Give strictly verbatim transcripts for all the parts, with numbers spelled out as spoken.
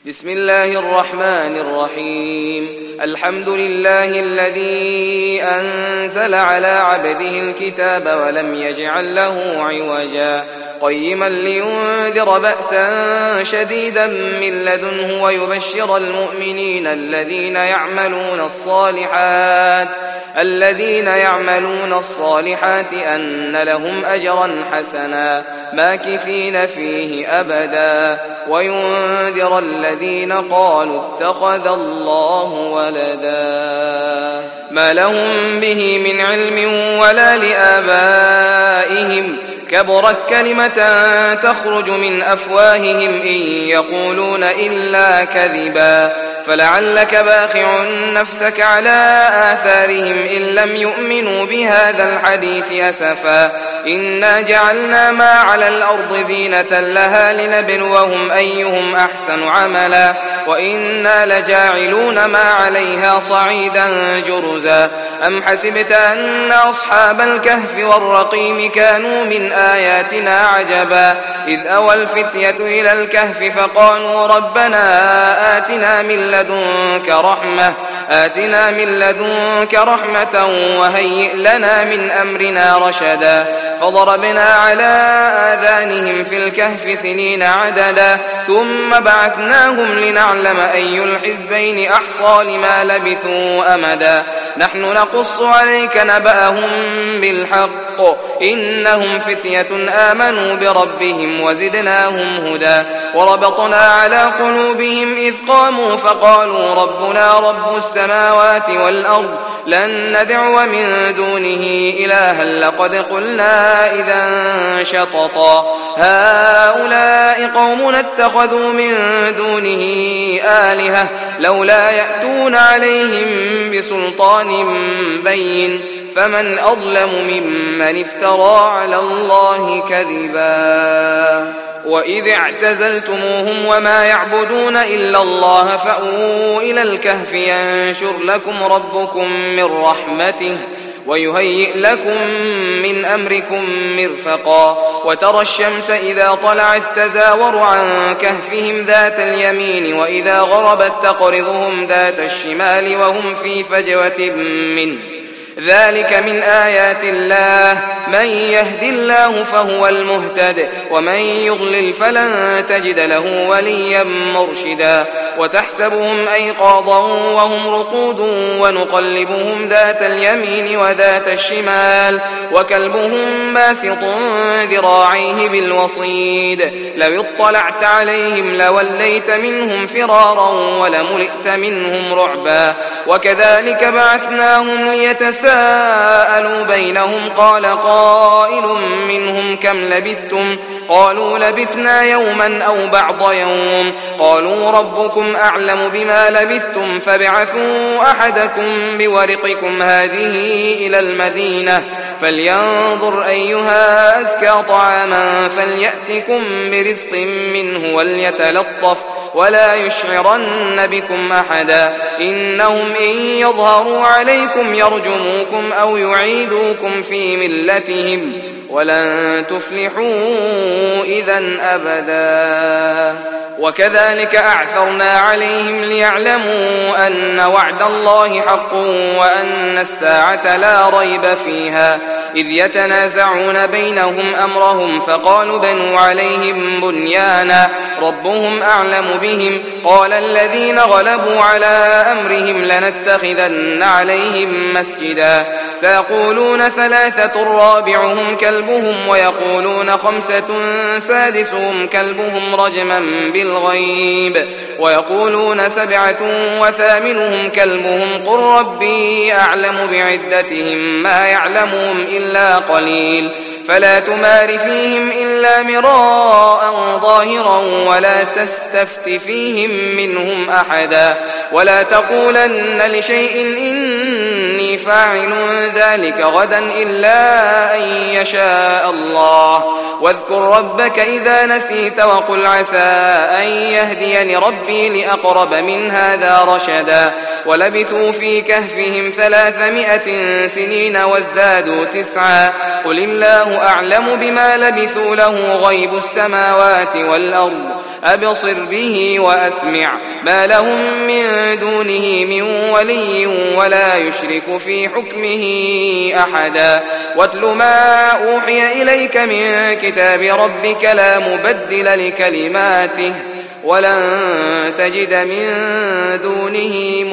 بسم الله الرحمن الرحيم الحمد لله الذي أنزل على عبده الكتاب ولم يجعل له عوجا قيما لينذر بأسا شديدا من لدنه ويبشر المؤمنين الذين يعملون الصالحات الذين يعملون الصالحات أن لهم أجرا حسنا ماكثين فيه أبدا وينذر الذين قالوا اتخذ الله ولدا ما لهم به من علم ولا لآبائهم كبرت كلمة تخرج من أفواههم إن يقولون إلا كذبا فلعلك باخع نفسك على آثارهم إن لم يؤمنوا بهذا الحديث أسفا إنا جعلنا ما على الأرض زينة لها لنبلوهم أيهم أحسن عملا وإنا لجاعلون ما عليها صعيدا جرزا أم حسبت أن أصحاب الكهف والرقيم كانوا من آياتنا عجبا إذ أوى الفتية إلى الكهف فقالوا ربنا آتنا من لدنك رحمة آتنا من لدنك رحمة وهيئ لنا من أمرنا رشدا فضربنا على آذانهم في الكهف سنين عددا ثم بعثناهم لنعلم أي الحزبين أحصى لما لبثوا أمدا نحن نقص عليك نبأهم بالحق إنهم فتية آمنوا بربهم وزدناهم هدى وربطنا على قلوبهم إذ قاموا فقالوا ربنا رب السماوات والأرض لن ندعو من دونه إلها لقد قلنا إذا شططا هؤلاء قومنا اتخذوا من دونه آلهة لولا يأتون عليهم بسلطان بين فمن أظلم ممن افترى على الله كذبا وإذ اعتزلتموهم وما يعبدون إلا الله فأووا إلى الكهف ينشر لكم ربكم من رحمته ويهيئ لكم من أمركم مرفقا وترى الشمس إذا طلعت تزاور عن كهفهم ذات اليمين وإذا غربت تقرضهم ذات الشمال وهم في فجوة منه ذلك من آيات الله من يهد الله فهو المهتد ومن يضلل فلن تجد له وليا مرشدا وتحسبهم أيقاظا وهم رقود ونقلبهم ذات اليمين وذات الشمال وكلبهم باسط ذراعيه بالوصيد لو اطلعت عليهم لوليت منهم فرارا ولملئت منهم رعبا وكذلك بعثناهم ليتساءلوا بينهم قال قائل منهم كم لبثتم قالوا لبثنا يوما أو بعض يوم قالوا ربكم أعلم بما لبثتم فابعثوا أحدكم بورقكم هذه إلى المدينة فلينظر أيها أزكى طعاما فليأتكم برزق منه وليتلطف ولا يشعرن بكم أحدا إنهم إن يظهروا عليكم يرجموكم أو يعيدوكم في ملتهم ولن تفلحوا إذن أبدا وكذلك أعثرنا عليهم ليعلموا أن وعد الله حق وأن الساعة لا ريب فيها إذ يتنازعون بينهم أمرهم فقالوا بنوا عليهم بنيانا ربهم أعلم بهم قال الذين غلبوا على أمرهم لنتخذن عليهم مسجدا سيقولون ثلاثة رابعهم كلبهم ويقولون خمسة سادسهم كلبهم رجما بالغيب ويقولون سبعة وثامنهم كلبهم قل ربي أعلم بعدتهم ما يعلمهم إلا قليل فلا تمار فيهم إلا مراء ظاهرا ولا تستفت فيهم منهم أحدا ولا تقولن لشيء إني فاعل ذلك غدا إلا أن يشاء الله واذكر ربك إذا نسيت وقل عسى أن يهديني ربي لأقرب من هذا رشدا ولبثوا في كهفهم ثلاثمائة سنين وازدادوا تسعا قل الله أعلم بما لبثوا له غيب السماوات والأرض أبصر به وأسمع ما لهم من دونه من ولي ولا يشرك في حكمه أحدا واتل ما أوحي إليك من كتاب ربك لا مبدل لكلماته ولن تجد من دونه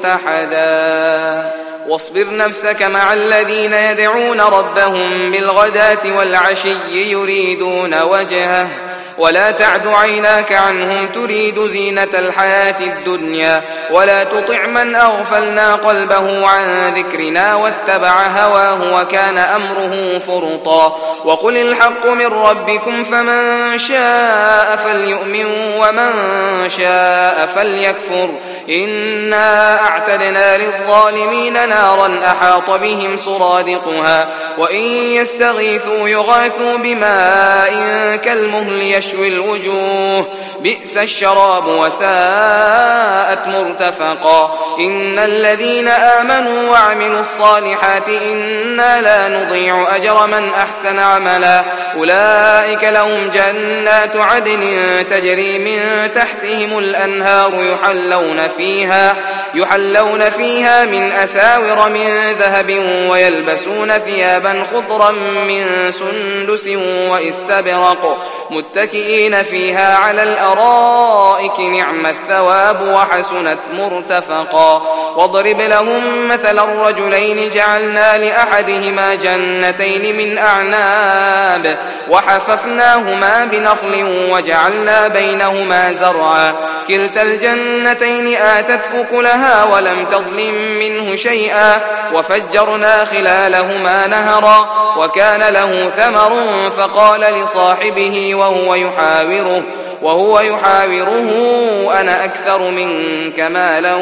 ملتحدا واصبر نفسك مع الذين يدعون ربهم بالغداة والعشي يريدون وجهه ولا تعد عيناك عنهم تريد زينة الحياة الدنيا ولا تطع من أغفلنا قلبه عن ذكرنا واتبع هواه وكان أمره فرطا وقل الحق من ربكم فمن شاء فليؤمن ومن شاء فليكفر إنا أعتدنا للظالمين نارا أحاط بهم سرادقها وإن يستغيثوا يغاثوا بماء كالمهل يشوي الوجوه بئس الشراب وساءت مرتفقا إن الذين آمنوا وعملوا الصالحات إنا لا نضيع أجر من أحسن عملا أولئك لهم جنات عدن تجري من تحتهم الأنهار يحلون فيها يحلون فيها من أساور من ذهب ويلبسون ثيابا خضرا من سندس واستبرق متكئين فيها على الأرائك نعم الثواب وحسنت مرتفقا واضرب لهم مثل الرجلين جعلنا لأحدهما جنتين من أعناب وحففناهما بنخل وجعلنا بينهما زرعا كلتا الجنتين آتت أكلها ولم تظلم منه شيئا وفجرنا خلالهما نهرا وكان له ثمر فقال لصاحبه وهو يحاوره وهو يحاوره أنا أكثر منك مالا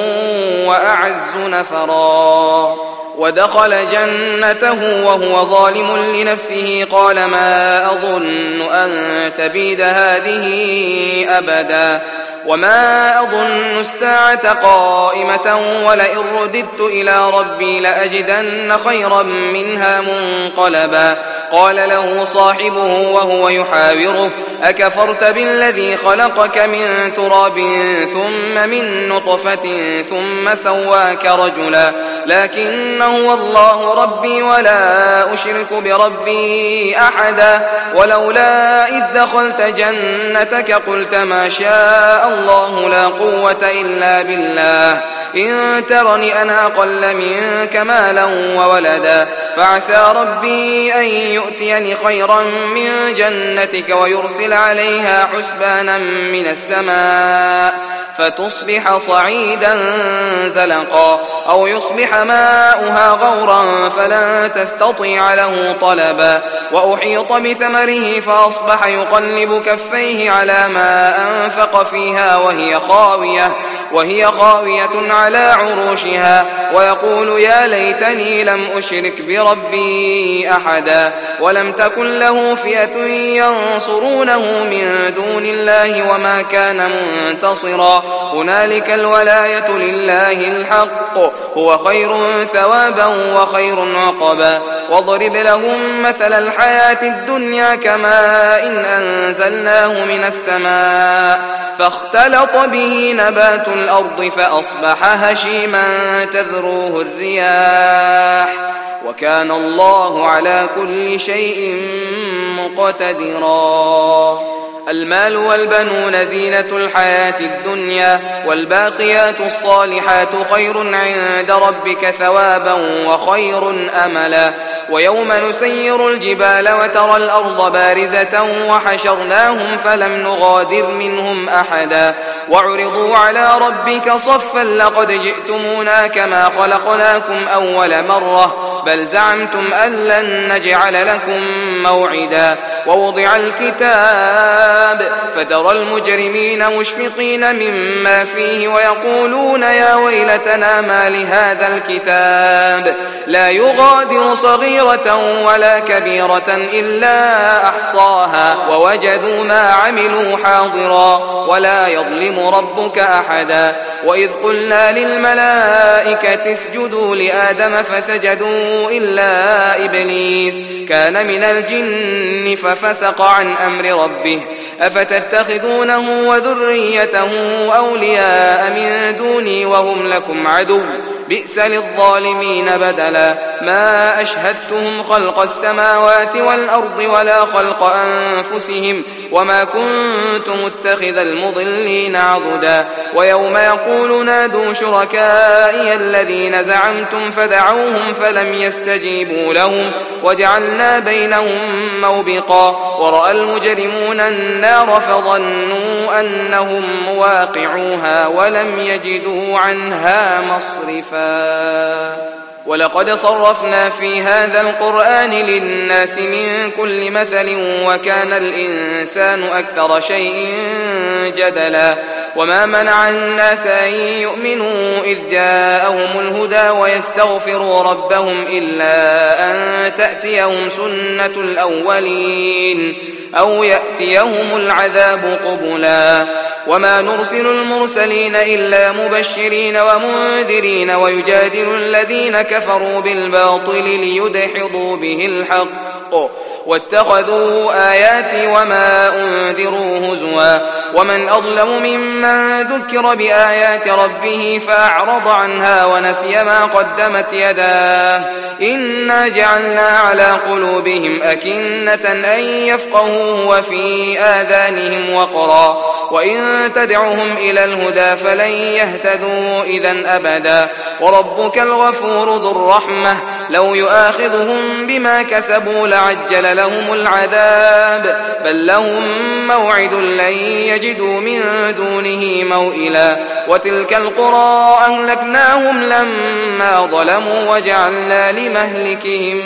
وأعز نفرا ودخل جنته وهو ظالم لنفسه قال ما أظن أن تبيد هذه أبدا وما أظن الساعة قائمة ولئن رددت إلى ربي لأجدن خيرا منها منقلبا قال له صاحبه وهو يحاوره أكفرت بالذي خلقك من تراب ثم من نطفة ثم سواك رجلا لكن هو الله ربي ولا أشرك بربي أحدا ولولا إذ دخلت جنتك قلت ما شاء الله لا قوة إلا بالله إن ترني أنا أقل منك مالا وولدا فعسى ربي أن يؤتيني خيرا من جنتك ويرسل عليها حسبانا من السماء فتصبح صعيدا زلقا أو يصبح ماؤها غورا فلن تستطيع له طلبا وأحيط بثمره فأصبح يقلب كفيه على ما أنفق فيها وهي خاوية وهي خاوية على عروشها ويقول يا ليتني لم أشرك بربي أحدا ولم تكن له فئة ينصرونه من دون الله وما كان منتصرا هنالك الولاية لله الحق هو خير ثوابا وخير عقبا واضرب لهم مثل الحياة الدنيا كماء إن أنزلناه من السماء فاختلط به نبات الأرض فأصبح هشيما تذروه الرياح وكان الله على كل شيء مقتدرا المال والبنون زينة الحياة الدنيا والباقيات الصالحات خير عند ربك ثوابا وخير أملا ويوم نسير الجبال وترى الأرض بارزة وحشرناهم فلم نغادر منهم أحدا وعرضوا على ربك صفا لقد جئتمونا كما خلقناكم أول مرة بل زعمتم أن لن نجعل لكم موعدا ووضع الكتاب فترى المجرمين مشفقين مما فيه ويقولون يا ويلتنا ما لهذا الكتاب لا يغادر صغيرة ولا كبيرة إلا أحصاها ووجدوا ما عملوا حاضرا ولا يظلم ربك أحدا وإذ قلنا للملائكة اسجدوا لآدم فسجدوا إلا إبليس كان من الجن ففسق عن أمر ربه أفتتخذونه وذريته أولياء من دوني وهم لكم عدو بئس للظالمين بدلا ما أشهدتهم خلق السماوات والأرض ولا خلق أنفسهم وما كنت متخذ المضلين عضدا ويوم يقول نادوا شركائي الذين زعمتم فدعوهم فلم يستجيبوا لهم وجعلنا بينهم موبقا ورأى المجرمون النار فظنوا أنهم مواقعوها ولم يجدوا عنها مصرفا ولقد صرفنا في هذا القرآن للناس من كل مثل وكان الإنسان أكثر شيء جدلا وما منع الناس أن يؤمنوا إذ جاءهم الهدى ويستغفروا ربهم إلا أن تأتيهم سنة الأولين أو يأتيهم العذاب قبلا وما نرسل المرسلين إلا مبشرين ومنذرين ويجادل الذين كفروا بالباطل ليدحضوا به الحق واتخذوا آياتي وما أنذروا هزوا ومن أظلم ممن ذكر بآيات ربه فأعرض عنها ونسي ما قدمت يداه إنا جعلنا على قلوبهم أكنة أن يفقهوه وفي آذانهم وقرا وإن تدعهم إلى الهدى فلن يهتدوا إذن أبدا وربك الغفور ذو الرحمة لو يؤاخذهم بما كسبوا لعجل لهم العذاب بل لهم موعد لن يجدوا من دونه موئلا وتلك القرى أهلكناهم لما ظلموا وجعلنا لمهلكهم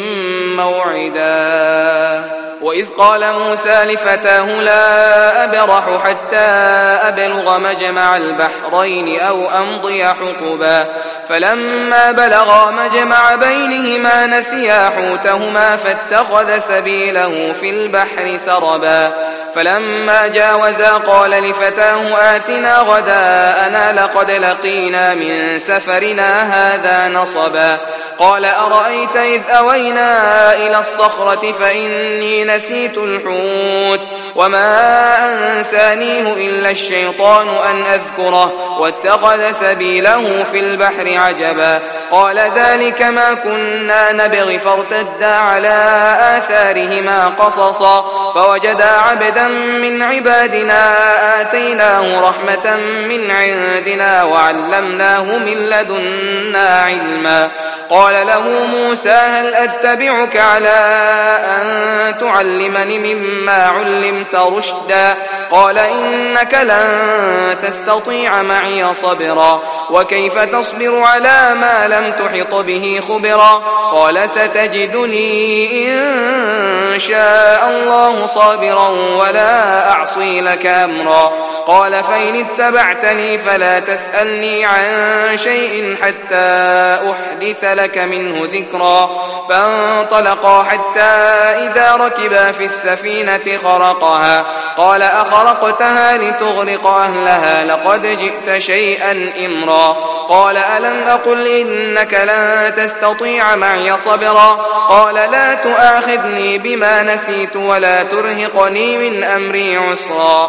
موعدا وإذ قال موسى لفتاه لا أبرح حتى أبلغ مجمع البحرين أو أمضي حقبا فلما بلغا مجمع بينهما نسيا حوتهما فاتخذ سبيله في البحر سربا فلما جاوزا قال لفتاه آتنا غداءنا لقد لقينا من سفرنا هذا نصبا قال أرأيت إذ أوينا إلى الصخرة فإني نسيت الحوت وما أنسانيه إلا الشيطان أن أذكره واتخذ سبيله في البحر عجبا قال ذلك ما كنا نبغي فارتدا على آثارهما قصصا فوجدا عبدا من عبادنا آتيناه رحمة من عندنا وعلمناه من لدنا علما قال له موسى هل أتبعك على أن تعلمني مما علمت رشدا قال إنك لن تستطيع معي صبرا وكيف تصبر على ما لم تحط به خبرا قال ستجدني إن شاء الله صابرا ولا أعصي لك أمرا قال فإن اتبعتني فلا تسألني عن شيء حتى أحدث لك منه ذكرا فانطلقا حتى إذا ركبا في السفينة خرقها قال أخرقتها لتغرق أهلها لقد جئت شيئا إمرا قال ألم أقل إنك لن تستطيع معي صبرا قال لا تؤاخذني بما نسيت ولا ترهقني من أمري عسرا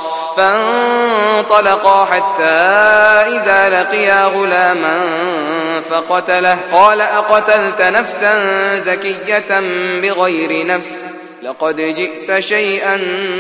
فانطلقا حتى إذا لقيا غلاما فقتله قال أقتلت نفسا زكية بغير نفس لقد جئت شيئا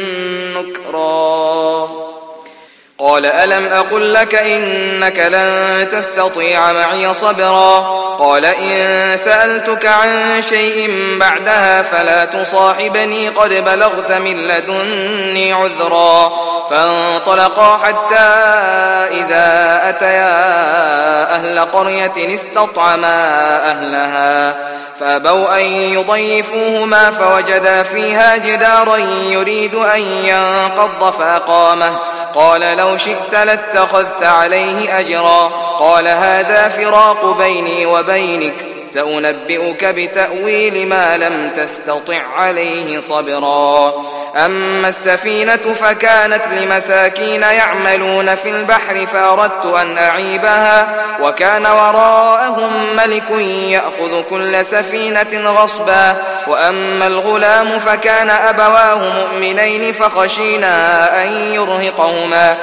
نكرا قال ألم أقل لك إنك لن تستطيع معي صبرا قال إن سألتك عن شيء بعدها فلا تصاحبني قد بلغت من لدني عذرا فانطلقا حتى إذا أتيا أهل قرية استطعما أهلها فأبوا أن يضيفوهما فوجدا فيها جدارا يريد أن ينقض فأقامه قال لو شئت لاتخذت عليه أجرا قال هذا فراق بيني وبينك سأنبئك بتأويل ما لم تستطع عليه صبرا أما السفينة فكانت لمساكين يعملون في البحر فأردت أن أعيبها وكان وراءهم ملك يأخذ كل سفينة غصبا وأما الغلام فكان أبواه مؤمنين فخشينا أن يرهقهما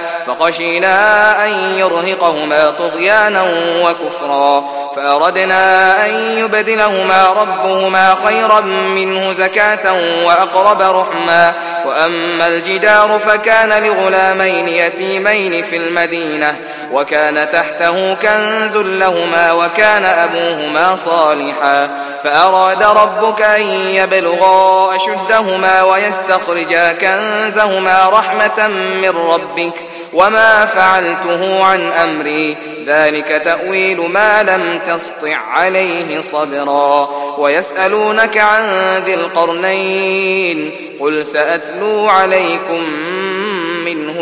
فخشينا أن يرهقهما طغيانا وكفرا فأردنا أن يبدلهما ربهما خيرا منه زكاة وأقرب رحما وأما الجدار فكان لغلامين يتيمين في المدينة وكان تحته كنز لهما وكان أبوهما صالحا فأراد ربك أن يبلغا أشدهما ويستخرجا كنزهما رحمة من ربك وما فعلته عن أمري ذلك تأويل ما لم تسطع عليه صبرا ويسألونك عن ذي القرنين قل سأتلو عليكم منه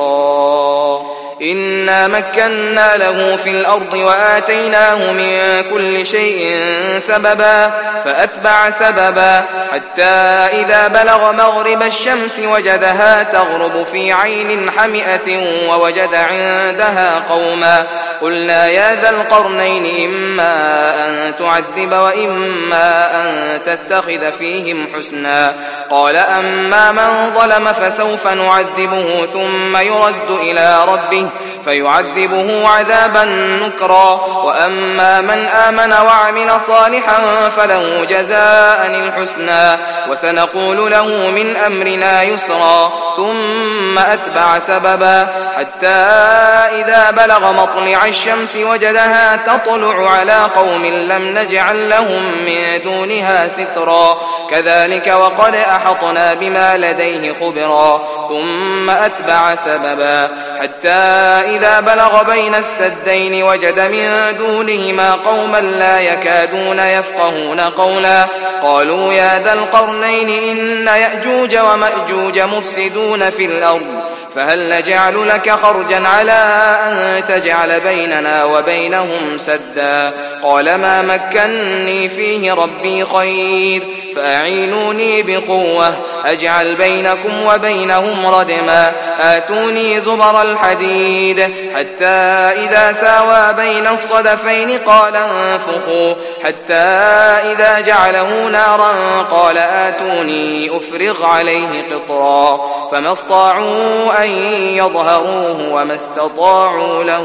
ذكرا إنا مكنا له في الأرض وآتيناه من كل شيء سببا فأتبع سببا حتى إذا بلغ مغرب الشمس وجدها تغرب في عين حمئة ووجد عندها قوما قلنا يا ذا القرنين إما أن تعذب وإما أن تتخذ فيهم حسنا قال أما من ظلم فسوف نعذبه ثم يرد إلى ربه فيعذبه عذابا نكرا وأما من آمن وعمل صالحا فله جزاء الحسنى وسنقول له من أمرنا يسرا ثم أتبع سببا حتى إذا بلغ مطلع الشمس وجدها تطلع على قوم لم نجعل لهم من دونها سترا كذلك وقد أحطنا بما لديه خبرا ثم أتبع سببا حتى إذا بلغ بين السدين وجد من دونهما قوما لا يكادون يفقهون قولا قالوا يا ذا القرنين إن يأجوج ومأجوج مفسدون في الأرض فهل نجعل لك خرجا على أن تجعل بيننا وبينهم سدا قال ما مكنني فيه ربي خير فأعينوني بقوة أجعل بينكم وبينهم ردما آتوني زبر الحديد حتى إذا ساوى بين الصدفين قال انفخوا حتى إذا جعله نارا قال آتوني أفرغ عليه قطرا فما استطاعوا أن يظهروه وما استطاعوا له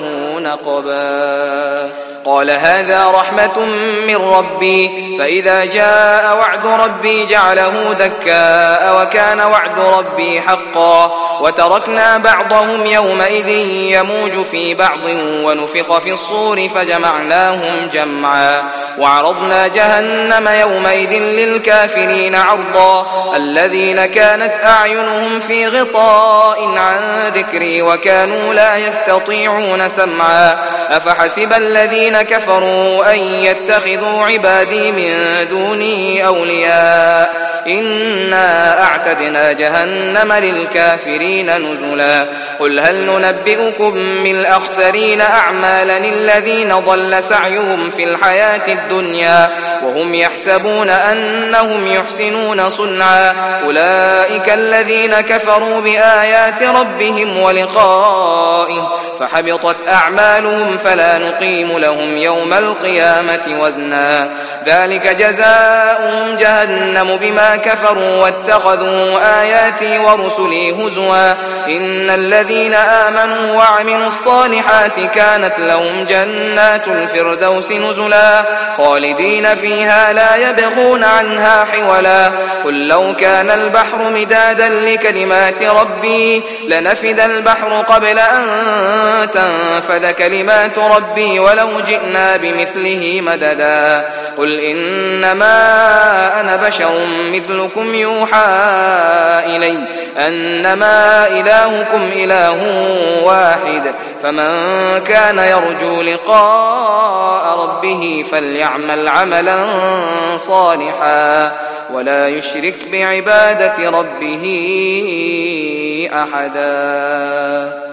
نقبا قال هذا رحمة من ربي فإذا جاء وعد ربي جعله دكاء وكان وعد ربي حقا وتركنا بعضهم يومئذ يموج في بعض ونفخ في الصور فجمعناهم جمعا وعرضنا جهنم يومئذ للكافرين عرضا الذين كانت أعينهم في غطاء عن ذكري وكانوا لا يستطيعون سمعا أفحسب الذين كفروا أن يتخذوا عبادي من دوني أولياء إنا أعتدنا جهنم للكافرين نزلا قل هل ننبئكم من الأخسرين أعمالا الذين ضل سعيهم في الحياة الدنيا وهم يحسبون أنهم يحسنون صنعا أولئك الذين كفروا بآيات ربهم ولقائه فحبطت أعمالهم فلا نقيم لهم يوم القيامة وزنا ذلك جزاؤهم جهنم بما كفروا واتخذوا آياتي ورسلي هزوا إن الذين آمنوا وعملوا الصالحات كانت لهم جنات الفردوس نزلا خالدين فيها لا يبغون عنها حولا قل لو كان البحر مدادا لكلمات ربي لنفد البحر قبل أن تنفد كلمات ربي ولو جئنا بمثله مددا قل إنما أنا بشر مثلكم يوحى إلي أنما إلهكم إله إله واحد فمن كان يرجو لقاء ربه فليعمل عملا صالحا ولا يشرك بعبادة ربه أحدا.